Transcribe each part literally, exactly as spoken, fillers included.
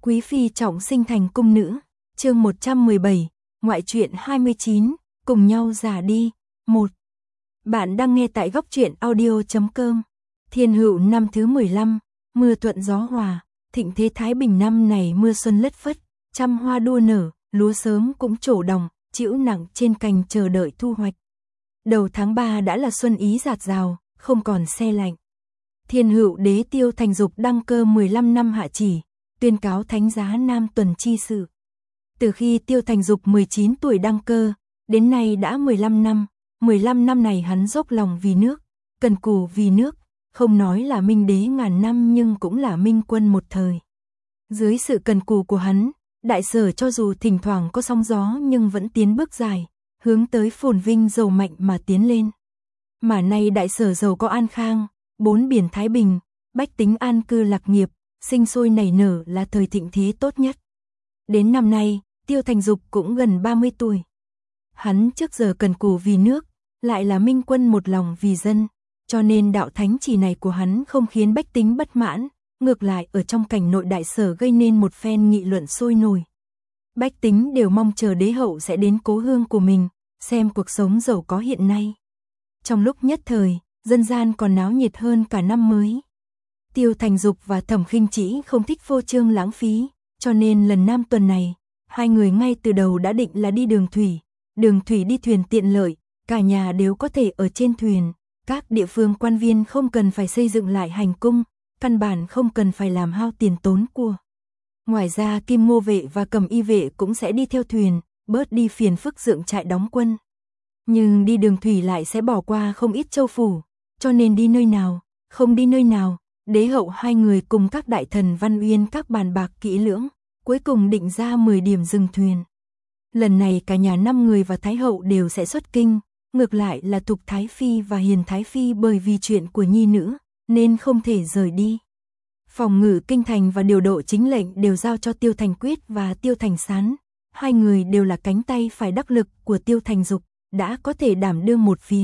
Quý phi trọng sinh thành cung nữ, chương một trăm mười bảy, ngoại truyện hai mươi chín, cùng nhau già đi, một. Bạn đang nghe tại góc truyện audio chấm com. Thiên Hựu năm thứ mười lăm, mưa thuận gió hòa, thịnh thế Thái Bình năm này mưa xuân lất phất, trăm hoa đua nở, lúa sớm cũng trổ đồng, trĩu nặng trên cành chờ đợi thu hoạch. Đầu tháng ba đã là xuân ý rạt rào, không còn se lạnh. Thiên Hựu đế Tiêu Thành Dục đăng cơ mười lăm năm hạ chỉ, tuyên cáo thánh giá Nam Tuần chi sự. Từ khi Tiêu Thành Dục mười chín tuổi đăng cơ, đến nay đã mười lăm năm, mười lăm năm này hắn dốc lòng vì nước, cần cù vì nước, không nói là minh đế ngàn năm nhưng cũng là minh quân một thời. Dưới sự cần cù của hắn, Đại Sở cho dù thỉnh thoảng có sóng gió nhưng vẫn tiến bước dài, hướng tới phồn vinh giàu mạnh mà tiến lên. Mà nay Đại Sở giàu có an khang, bốn biển thái bình, bách tính an cư lạc nghiệp, sinh sôi nảy nở là thời thịnh thế tốt nhất. Đến năm nay, Tiêu Thành Dục cũng gần ba mươi tuổi. Hắn trước giờ cần cù vì nước, lại là minh quân một lòng vì dân, cho nên đạo thánh chỉ này của hắn không khiến bách tính bất mãn, ngược lại ở trong cảnh nội Đại Sở gây nên một phen nghị luận sôi nổi. Bách tính đều mong chờ đế hậu sẽ đến cố hương của mình, xem cuộc sống giàu có hiện nay. Trong lúc nhất thời, dân gian còn náo nhiệt hơn cả năm mới. Tiêu Thành Dục và Thẩm Khinh Trĩ không thích phô trương lãng phí, cho nên lần Nam Tuần này, hai người ngay từ đầu đã định là đi đường thủy. Đường thủy đi thuyền tiện lợi, cả nhà đều có thể ở trên thuyền, các địa phương quan viên không cần phải xây dựng lại hành cung, căn bản không cần phải làm hao tiền tốn của. Ngoài ra Kim Ngô vệ và Cầm Y vệ cũng sẽ đi theo thuyền, bớt đi phiền phức dựng trại đóng quân. Nhưng đi đường thủy lại sẽ bỏ qua không ít châu phủ, cho nên đi nơi nào, không đi nơi nào, đế hậu hai người cùng các đại thần Văn Uyên các bàn bạc kỹ lưỡng, cuối cùng định ra mười điểm dừng thuyền. Lần này cả nhà năm người và Thái hậu đều sẽ xuất kinh, ngược lại là Thục Thái Phi và Hiền Thái Phi bởi vì chuyện của nhi nữ, nên không thể rời đi. Phòng ngự kinh thành và điều độ chính lệnh đều giao cho Tiêu Thành Quyết và Tiêu Thành Sán, hai người đều là cánh tay phải đắc lực của Tiêu Thành Dục, đã có thể đảm đương một phía.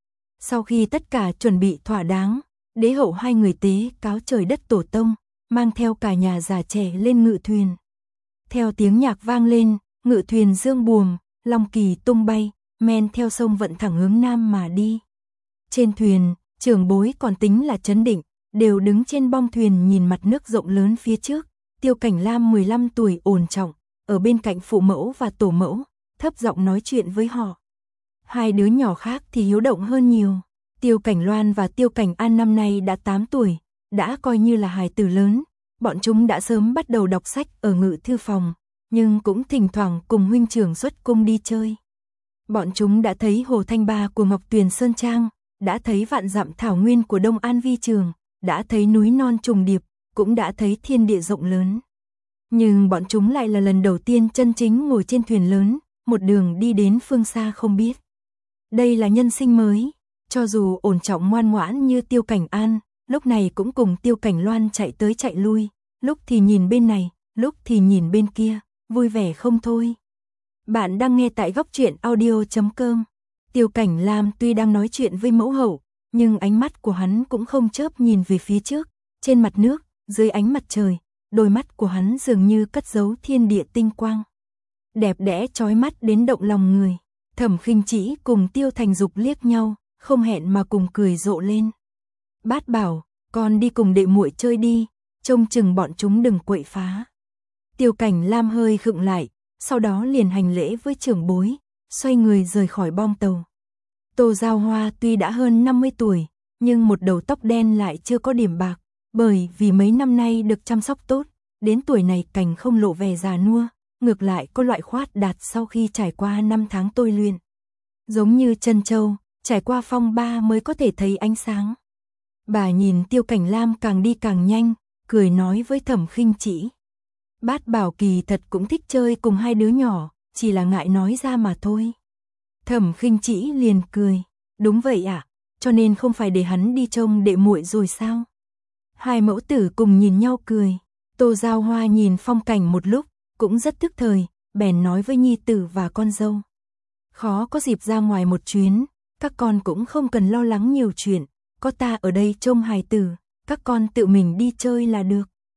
Sau khi tất cả chuẩn bị thỏa đáng, đế hậu hai người tế cáo trời đất tổ tông, mang theo cả nhà già trẻ lên ngự thuyền. Theo tiếng nhạc vang lên, ngự thuyền dương buồm, long kỳ tung bay, men theo sông vận thẳng hướng nam mà đi. Trên thuyền, trưởng bối còn tính là trấn định, đều đứng trên bong thuyền nhìn mặt nước rộng lớn phía trước. Tiêu Cảnh Lam mười lăm tuổi ổn trọng, ở bên cạnh phụ mẫu và tổ mẫu, thấp giọng nói chuyện với họ. Hai đứa nhỏ khác thì hiếu động hơn nhiều. Tiêu Cảnh Loan và Tiêu Cảnh An năm nay đã tám tuổi, đã coi như là hài tử lớn. Bọn chúng đã sớm bắt đầu đọc sách ở ngự thư phòng, nhưng cũng thỉnh thoảng cùng huynh trưởng xuất cung đi chơi. Bọn chúng đã thấy hồ thanh ba của Ngọc Tuyền Sơn Trang, đã thấy vạn dặm thảo nguyên của Đông An Vi Trường, đã thấy núi non trùng điệp, cũng đã thấy thiên địa rộng lớn. Nhưng bọn chúng lại là lần đầu tiên chân chính ngồi trên thuyền lớn, một đường đi đến phương xa không biết. Đây là nhân sinh mới, cho dù ổn trọng ngoan ngoãn như Tiêu Cảnh An, lúc này cũng cùng Tiêu Cảnh Loan chạy tới chạy lui, lúc thì nhìn bên này, lúc thì nhìn bên kia, vui vẻ không thôi. Bạn đang nghe tại góc truyện audio chấm com. Tiêu Cảnh Lam tuy đang nói chuyện với mẫu hậu, nhưng ánh mắt của hắn cũng không chớp nhìn về phía trước, trên mặt nước, dưới ánh mặt trời, đôi mắt của hắn dường như cất giấu thiên địa tinh quang. Đẹp đẽ chói mắt đến động lòng người. Thẩm Khinh Trĩ cùng Tiêu Thành Dục liếc nhau, không hẹn mà cùng cười rộ lên. Bát bảo, con đi cùng đệ muội chơi đi, trông chừng bọn chúng đừng quậy phá. Tiêu Cảnh Lam hơi khựng lại, sau đó liền hành lễ với trưởng bối, xoay người rời khỏi bong tàu. Tô Giao Hoa tuy đã hơn năm mươi tuổi, nhưng một đầu tóc đen lại chưa có điểm bạc, bởi vì mấy năm nay được chăm sóc tốt, đến tuổi này cành không lộ vẻ già nua, ngược lại có loại khoát đạt sau khi trải qua năm tháng tôi luyện. Giống như chân châu, trải qua phong ba mới có thể thấy ánh sáng. Bà nhìn Tiêu Cảnh Lam càng đi càng nhanh, cười nói với Thẩm Khinh Trĩ. Bát bảo kỳ thật cũng thích chơi cùng hai đứa nhỏ, chỉ là ngại nói ra mà thôi. Thẩm Khinh Trĩ liền cười, đúng vậy ạ, à, cho nên không phải để hắn đi trông đệ muội rồi sao? Hai mẫu tử cùng nhìn nhau cười. Tô Giao Hoa nhìn phong cảnh một lúc, cũng rất tức thời, bèn nói với nhi tử và con dâu. Khó có dịp ra ngoài một chuyến, các con cũng không cần lo lắng nhiều chuyện, có ta ở đây trông hài tử, các con tự mình đi chơi là được.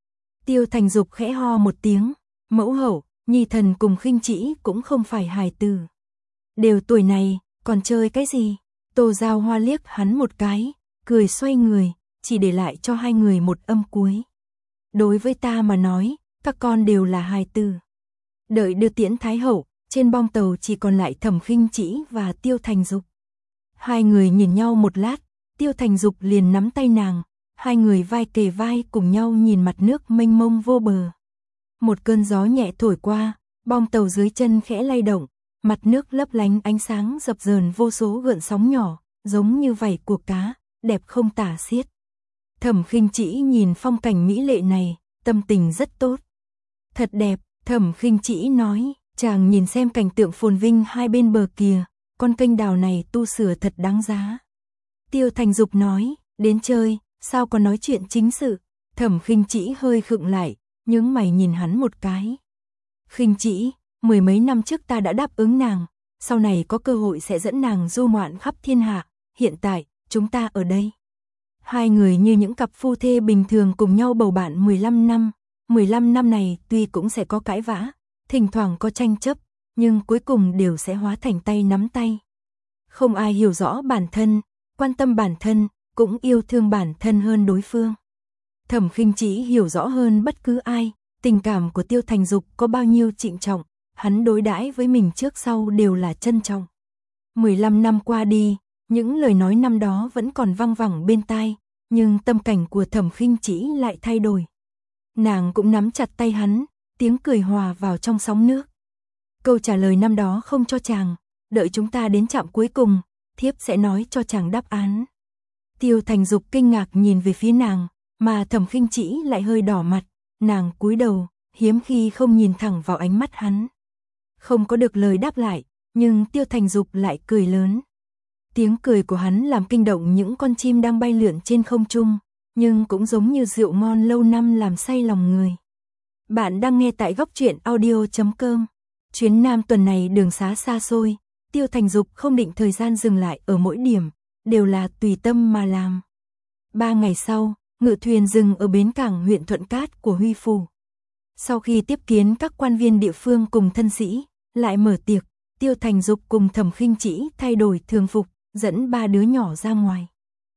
Tiêu Thành Dục khẽ ho một tiếng, mẫu hậu, nhi thần cùng Khinh Trĩ cũng không phải hài tử. Đều tuổi này, còn chơi cái gì? Tô Giao Hoa liếc hắn một cái, cười xoay người, chỉ để lại cho hai người một âm cuối. Đối với ta mà nói, các con đều là hài tử. Đợi đưa tiễn Thái hậu, trên bong tàu chỉ còn lại Thẩm Khinh Trĩ và Tiêu Thành Dục. Hai người nhìn nhau một lát, Tiêu Thành Dục liền nắm tay nàng, hai người vai kề vai cùng nhau nhìn mặt nước mênh mông vô bờ. Một cơn gió nhẹ thổi qua, bong tàu dưới chân khẽ lay động, mặt nước lấp lánh ánh sáng dập dờn vô số gợn sóng nhỏ, giống như vảy của cá, đẹp không tả xiết. Thẩm Khinh Trĩ nhìn phong cảnh mỹ lệ này, tâm tình rất tốt. Thật đẹp, Thẩm Khinh Trĩ nói, chàng nhìn xem cảnh tượng phồn vinh hai bên bờ kìa, con kênh đào này tu sửa thật đáng giá. Tiêu Thành Dục nói, đến chơi, sao có nói chuyện chính sự. Thẩm Khinh Trĩ hơi khựng lại, nhướng mày nhìn hắn một cái. Khinh Trĩ, mười mấy năm trước ta đã đáp ứng nàng, sau này có cơ hội sẽ dẫn nàng du ngoạn khắp thiên hạ, hiện tại, chúng ta ở đây. Hai người như những cặp phu thê bình thường cùng nhau bầu bạn mười lăm năm, mười lăm năm này tuy cũng sẽ có cãi vã, thỉnh thoảng có tranh chấp, nhưng cuối cùng đều sẽ hóa thành tay nắm tay. Không ai hiểu rõ bản thân, quan tâm bản thân, cũng yêu thương bản thân hơn đối phương. Thẩm Khinh Trĩ hiểu rõ hơn bất cứ ai, tình cảm của Tiêu Thành Dục có bao nhiêu trịnh trọng, hắn đối đãi với mình trước sau đều là trân trọng. mười lăm năm qua đi, những lời nói năm đó vẫn còn văng vẳng bên tai, nhưng tâm cảnh của Thẩm Khinh Trĩ lại thay đổi. Nàng cũng nắm chặt tay hắn, tiếng cười hòa vào trong sóng nước. Câu trả lời năm đó không cho chàng, đợi chúng ta đến trạm cuối cùng, thiếp sẽ nói cho chàng đáp án. Tiêu Thành Dục kinh ngạc nhìn về phía nàng, mà Thẩm Khinh Trĩ lại hơi đỏ mặt, nàng cúi đầu, hiếm khi không nhìn thẳng vào ánh mắt hắn. Không có được lời đáp lại, nhưng Tiêu Thành Dục lại cười lớn. Tiếng cười của hắn làm kinh động những con chim đang bay lượn trên không trung, nhưng cũng giống như rượu ngon lâu năm làm say lòng người. Bạn đang nghe tại góc truyện audio chấm com. Chuyến Nam tuần này đường xá xa xôi, Tiêu Thành Dục không định thời gian dừng lại ở mỗi điểm, đều là tùy tâm mà làm. Ba ngày sau, ngự thuyền dừng ở bến cảng huyện Thuận Cát của Huy Phủ. Sau khi tiếp kiến các quan viên địa phương cùng thân sĩ, lại mở tiệc, Tiêu Thành Dục cùng Thẩm Khinh Trĩ thay đổi thường phục, dẫn ba đứa nhỏ ra ngoài.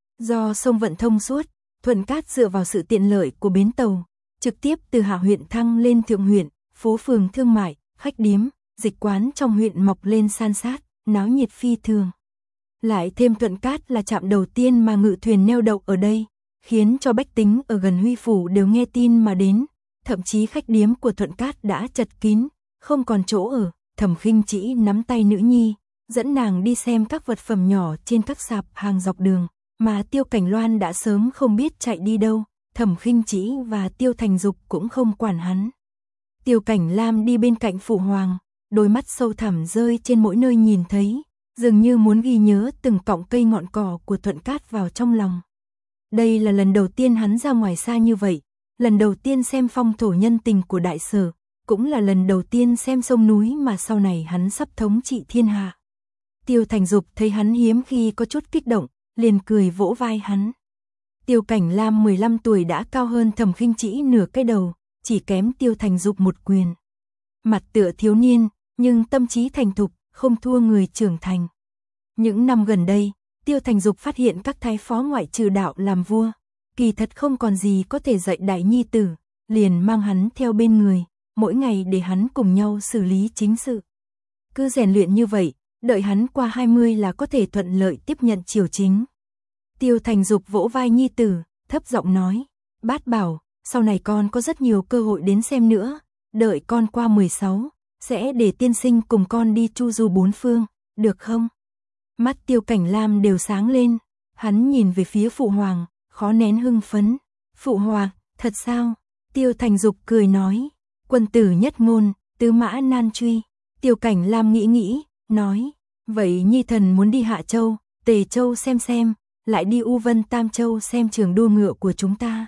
Do sông vận thông suốt, Thuận Cát dựa vào sự tiện lợi của bến tàu, trực tiếp từ hạ huyện thăng lên thượng huyện, phố phường thương mại, khách điếm, dịch quán trong huyện mọc lên san sát, náo nhiệt phi thường. Lại thêm Thuận Cát là trạm đầu tiên mà ngự thuyền neo đậu ở đây, khiến cho bách tính ở gần Huy Phủ đều nghe tin mà đến, thậm chí khách điếm của Thuận Cát đã chật kín, không còn chỗ ở. Thẩm Khinh Trĩ nắm tay nữ nhi, dẫn nàng đi xem các vật phẩm nhỏ trên các sạp hàng dọc đường, mà Tiêu Cảnh Loan đã sớm không biết chạy đi đâu, Thẩm Khinh Trĩ và Tiêu Thành Dục cũng không quản hắn. Tiêu Cảnh Lam đi bên cạnh Phụ Hoàng, đôi mắt sâu thẳm rơi trên mỗi nơi nhìn thấy, dường như muốn ghi nhớ từng cọng cây ngọn cỏ của Thuận Cát vào trong lòng. Đây là lần đầu tiên hắn ra ngoài xa như vậy, lần đầu tiên xem phong thổ nhân tình của Đại Sở, cũng là lần đầu tiên xem sông núi mà sau này hắn sắp thống trị thiên hạ. Tiêu Thành Dục thấy hắn hiếm khi có chút kích động, liền cười vỗ vai hắn. Tiêu Cảnh Lam mười lăm tuổi đã cao hơn Thẩm Khinh Trĩ nửa cái đầu, chỉ kém Tiêu Thành Dục một quyền. Mặt tựa thiếu niên, nhưng tâm trí thành thục, không thua người trưởng thành. Những năm gần đây, Tiêu Thành Dục phát hiện các thái phó ngoại trừ đạo làm vua, kỳ thật không còn gì có thể dạy đại nhi tử, liền mang hắn theo bên người, mỗi ngày để hắn cùng nhau xử lý chính sự. Cứ rèn luyện như vậy, đợi hắn qua hai mươi là có thể thuận lợi tiếp nhận triều chính. Tiêu Thành Dục vỗ vai nhi tử, thấp giọng nói, bát bảo, sau này con có rất nhiều cơ hội đến xem nữa, đợi con qua mười sáu, sẽ để tiên sinh cùng con đi chu du bốn phương, được không? Mắt Tiêu Cảnh Lam đều sáng lên, hắn nhìn về phía Phụ Hoàng, khó nén hưng phấn. Phụ Hoàng, thật sao? Tiêu Thành Dục cười nói, quân tử nhất ngôn, tứ mã nan truy. Tiêu Cảnh Lam nghĩ nghĩ, nói, vậy nhi thần muốn đi Hạ Châu, Tề Châu xem xem, lại đi U Vân Tam Châu xem trường đua ngựa của chúng ta.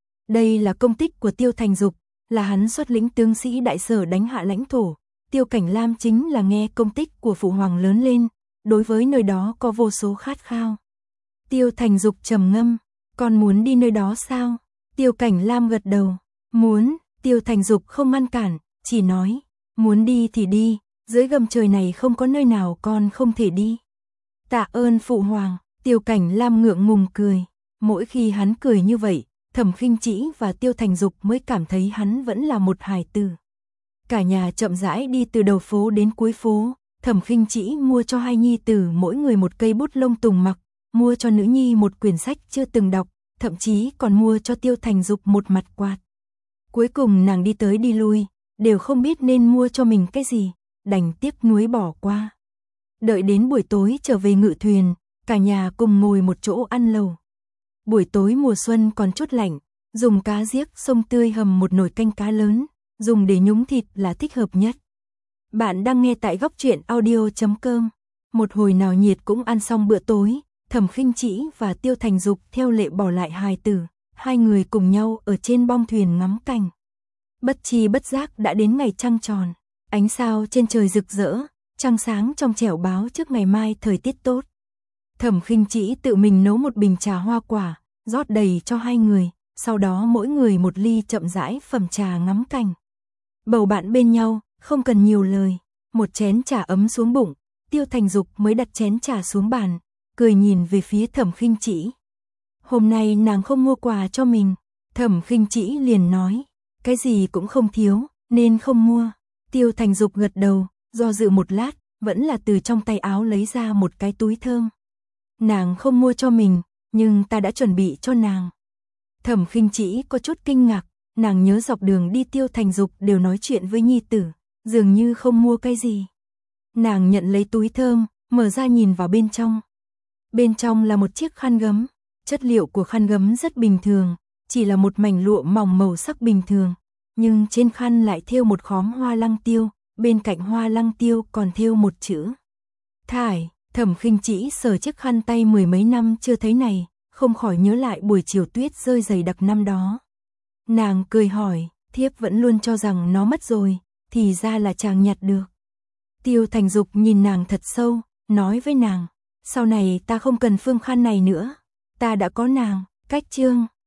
Đây là công tích của Tiêu Thành Dục, là hắn xuất lĩnh tướng sĩ Đại Sở đánh hạ lãnh thổ. Tiêu Cảnh Lam chính là nghe công tích của Phụ Hoàng lớn lên, đối với nơi đó có vô số khát khao. Tiêu Thành Dục trầm ngâm, con muốn đi nơi đó sao? Tiêu Cảnh Lam gật đầu, Muốn, Tiêu Thành Dục không ngăn cản, chỉ nói, muốn đi thì đi, dưới gầm trời này không có nơi nào con không thể đi. Tạ ơn phụ hoàng, Tiêu Cảnh Lam ngượng ngùng cười, mỗi khi hắn cười như vậy, Thẩm Khinh Trĩ và Tiêu Thành Dục mới cảm thấy hắn vẫn là một hài tử. Cả nhà chậm rãi đi từ đầu phố đến cuối phố, Thẩm Khinh Trĩ mua cho hai nhi tử mỗi người một cây bút lông tùng mặc, mua cho nữ nhi một quyển sách chưa từng đọc, thậm chí còn mua cho Tiêu Thành Dục một mặt quạt. Cuối cùng nàng đi tới đi lui, đều không biết nên mua cho mình cái gì, đành tiếc nuối bỏ qua. Đợi đến buổi tối trở về ngự thuyền, cả nhà cùng ngồi một chỗ ăn lẩu. Buổi tối mùa xuân còn chút lạnh, dùng cá giếc sông tươi hầm một nồi canh cá lớn, dùng để nhúng thịt là thích hợp nhất. Bạn đang nghe tại góc truyện audio chấm com. Một hồi nào nhiệt cũng ăn xong bữa tối, Thẩm Khinh Trĩ và Tiêu Thành Dục theo lệ bỏ lại hài tử, hai người cùng nhau ở trên bong thuyền ngắm cảnh. Bất chi bất giác đã đến ngày trăng tròn, ánh sao trên trời rực rỡ, trăng sáng trong trẻo báo trước ngày mai thời tiết tốt. Thẩm Khinh Trĩ tự mình nấu một bình trà hoa quả, rót đầy cho hai người, sau đó mỗi người một ly chậm rãi phẩm trà ngắm cảnh. Bầu bạn bên nhau, không cần nhiều lời, một chén trà ấm xuống bụng, Tiêu Thành Dục mới đặt chén trà xuống bàn, cười nhìn về phía Thẩm Khinh Trĩ. Hôm nay nàng không mua quà cho mình, Thẩm Khinh Trĩ liền nói, cái gì cũng không thiếu, nên không mua. Tiêu Thành Dục gật đầu, do dự một lát, vẫn là từ trong tay áo lấy ra một cái túi thơm. Nàng không mua cho mình, nhưng ta đã chuẩn bị cho nàng. Thẩm Khinh Trĩ có chút kinh ngạc, nàng nhớ dọc đường đi Tiêu Thành Dục đều nói chuyện với nhi tử, dường như không mua cái gì. Nàng nhận lấy túi thơm, mở ra nhìn vào bên trong. Bên trong là một chiếc khăn gấm, chất liệu của khăn gấm rất bình thường, chỉ là một mảnh lụa mỏng màu sắc bình thường, nhưng trên khăn lại thêu một khóm hoa lăng tiêu, bên cạnh hoa lăng tiêu còn thêu một chữ Thải. Thẩm Khinh Trĩ sờ chiếc khăn tay mười mấy năm chưa thấy này, không khỏi nhớ lại buổi chiều tuyết rơi dày đặc năm đó. Nàng cười hỏi, thiếp vẫn luôn cho rằng nó mất rồi, thì ra là chàng nhặt được. Tiêu Thành Dục nhìn nàng thật sâu, nói với nàng, sau này ta không cần phương khăn này nữa, ta đã có nàng. Cách chương